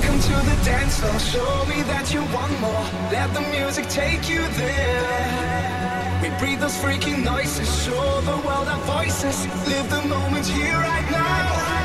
Welcome to the dance floor. Show me that you want more. Let the music take you there. We breathe those freaking noises. Show the world our voices. Live the moment here right now.